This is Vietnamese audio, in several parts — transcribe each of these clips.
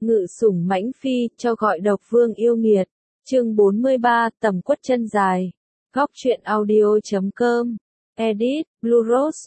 Ngự sủng mãnh phi, cho gọi độc vương yêu nghiệt. Chương 43, tầm quất chân dài. Góc truyện audio.com. Edit, Blue Rose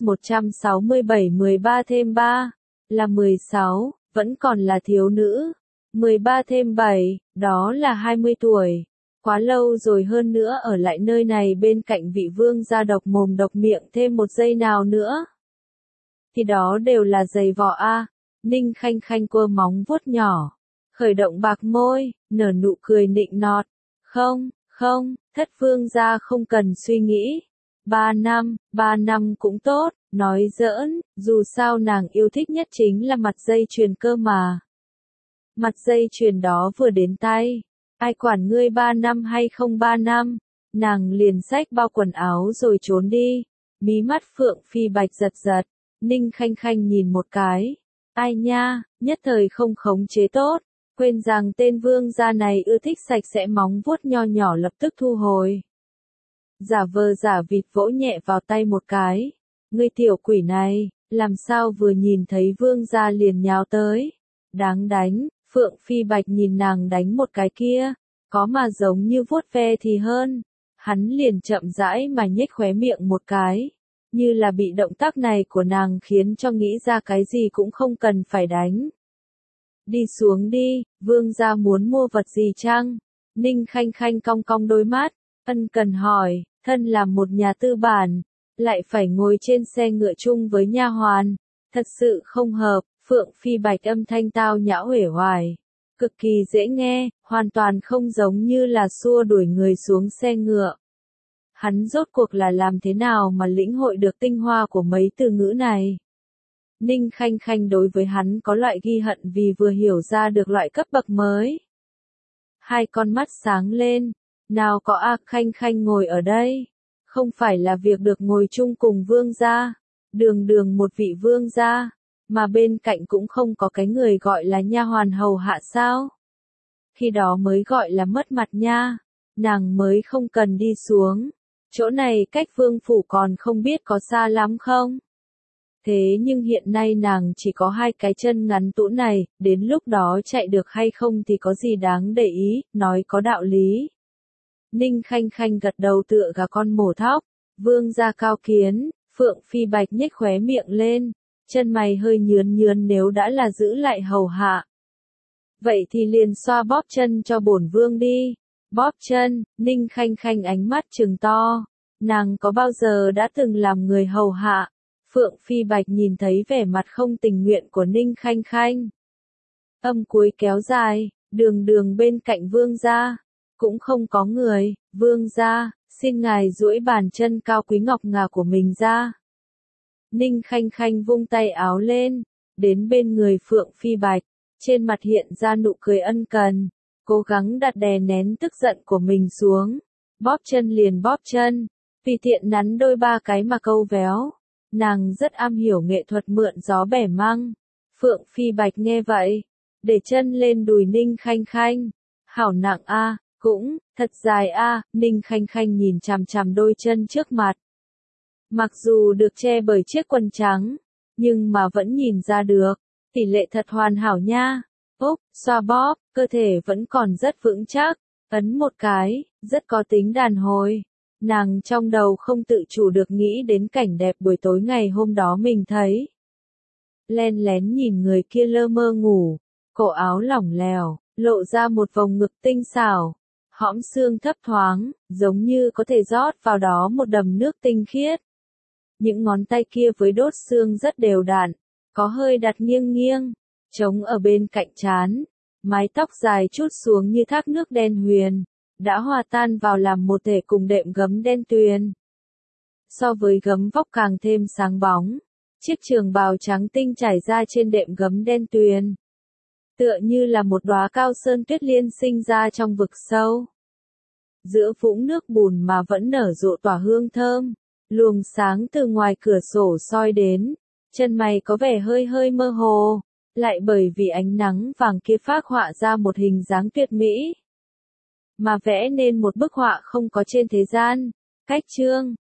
167 13 thêm 3, là 16, vẫn còn là thiếu nữ. 13 thêm 7, đó là 20 tuổi. Quá lâu rồi, hơn nữa ở lại nơi này bên cạnh vị vương gia độc mồm độc miệng thêm một giây nào nữa. Thì đó đều là giày vò a. Ninh Khanh Khanh quơ móng vuốt nhỏ, khởi động bạc môi, nở nụ cười nịnh nọt. Không, thất vương gia không cần suy nghĩ. 3 năm cũng tốt, nói giỡn, dù sao nàng yêu thích nhất chính là mặt dây chuyền cơ mà. Mặt dây chuyền đó vừa đến tay, ai quản ngươi 3 năm hay không 3 năm, nàng liền xách bao quần áo rồi trốn đi. Mí mắt Phượng Phi Bạch giật giật, Ninh Khanh Khanh nhìn một cái. Ai nha, nhất thời không khống chế tốt, quên rằng tên vương gia này ưa thích sạch sẽ, móng vuốt nho nhỏ lập tức thu hồi. Giả vờ giả vịt vỗ nhẹ vào tay một cái. Ngươi tiểu quỷ này, làm sao vừa nhìn thấy vương gia liền nhào tới. Đáng đánh, Phượng Phi Bạch nhìn nàng đánh một cái kia, có mà giống như vuốt ve thì hơn. Hắn liền chậm rãi mà nhếch khóe miệng một cái, như là bị động tác này của nàng khiến cho nghĩ ra cái gì cũng không cần phải đánh. Đi xuống đi, vương gia muốn mua vật gì chăng? Ninh Khanh Khanh cong cong đôi mắt, ân cần hỏi, thân làm một nhà tư bản, lại phải ngồi trên xe ngựa chung với nha hoàn, thật sự không hợp. Phượng Phi Bạch âm thanh tao nhã uể oải, cực kỳ dễ nghe, hoàn toàn không giống như là xua đuổi người xuống xe ngựa. Hắn rốt cuộc là làm thế nào mà lĩnh hội được tinh hoa của mấy từ ngữ này? Ninh Khanh Khanh đối với hắn có loại ghi hận vì vừa hiểu ra được loại cấp bậc mới. Hai con mắt sáng lên, nào có A Khanh Khanh ngồi ở đây, không phải là việc được ngồi chung cùng vương gia, đường một vị vương gia, mà bên cạnh cũng không có cái người gọi là nha hoàn hầu hạ sao? Khi đó mới gọi là mất mặt nha, nàng mới không cần đi xuống. Chỗ này cách vương phủ còn không biết có xa lắm không? Thế nhưng hiện nay nàng chỉ có 2 cái chân ngắn tũ này, đến lúc đó chạy được hay không thì có gì đáng để ý, nói có đạo lý. Ninh Khanh Khanh gật đầu tựa gà con mổ thóc, vương gia cao kiến. Phượng Phi Bạch nhếch khóe miệng lên, chân mày hơi nhướn nếu đã là giữ lại hầu hạ. Vậy thì liền xoa bóp chân cho bổn vương đi. Bóp chân, Ninh Khanh Khanh ánh mắt trừng to, nàng có bao giờ đã từng làm người hầu hạ? Phượng Phi Bạch nhìn thấy vẻ mặt không tình nguyện của Ninh Khanh Khanh. Âm cuối kéo dài, đường bên cạnh vương gia, cũng không có người. Vương gia, xin ngài duỗi bàn chân cao quý ngọc ngà của mình ra. Ninh Khanh Khanh vung tay áo lên, đến bên người Phượng Phi Bạch, trên mặt hiện ra nụ cười ân cần, cố gắng đặt đè nén tức giận của mình xuống. Bóp chân liền bóp chân, vì tiện nắn đôi 3 cái mà câu véo. Nàng rất am hiểu nghệ thuật mượn gió bẻ măng. Phượng Phi Bạch nghe vậy, để chân lên đùi Ninh Khanh Khanh. Hảo nặng a, cũng, thật dài a. Ninh Khanh Khanh nhìn chằm chằm đôi chân trước mặt. Mặc dù được che bởi chiếc quần trắng, nhưng mà vẫn nhìn ra được, tỷ lệ thật hoàn hảo nha. Úp, xoa bóp, cơ thể vẫn còn rất vững chắc, ấn một cái, rất có tính đàn hồi. Nàng trong đầu không tự chủ được nghĩ đến cảnh đẹp buổi tối ngày hôm đó mình thấy. Len lén nhìn người kia lơ mơ ngủ, cổ áo lỏng lẻo, lộ ra một vòng ngực tinh xảo, hõm xương thấp thoáng, giống như có thể rót vào đó một đầm nước tinh khiết. Những ngón tay kia với đốt xương rất đều đặn, có hơi đặt nghiêng, trống ở bên cạnh trán, mái tóc dài trút xuống như thác nước đen huyền, đã hòa tan vào làm một thể cùng đệm gấm đen tuyền. So với gấm vóc càng thêm sáng bóng, chiếc trường bào trắng tinh trải ra trên đệm gấm đen tuyền, tựa như là một đóa cao sơn tuyết liên sinh ra trong vực sâu. Giữa vũng nước bùn mà vẫn nở rộ tỏa hương thơm, luồng sáng từ ngoài cửa sổ soi đến, chân mày có vẻ hơi mơ hồ, lại bởi vì ánh nắng vàng kia phác họa ra một hình dáng tuyệt mỹ, mà vẽ nên một bức họa không có trên thế gian. Cách chương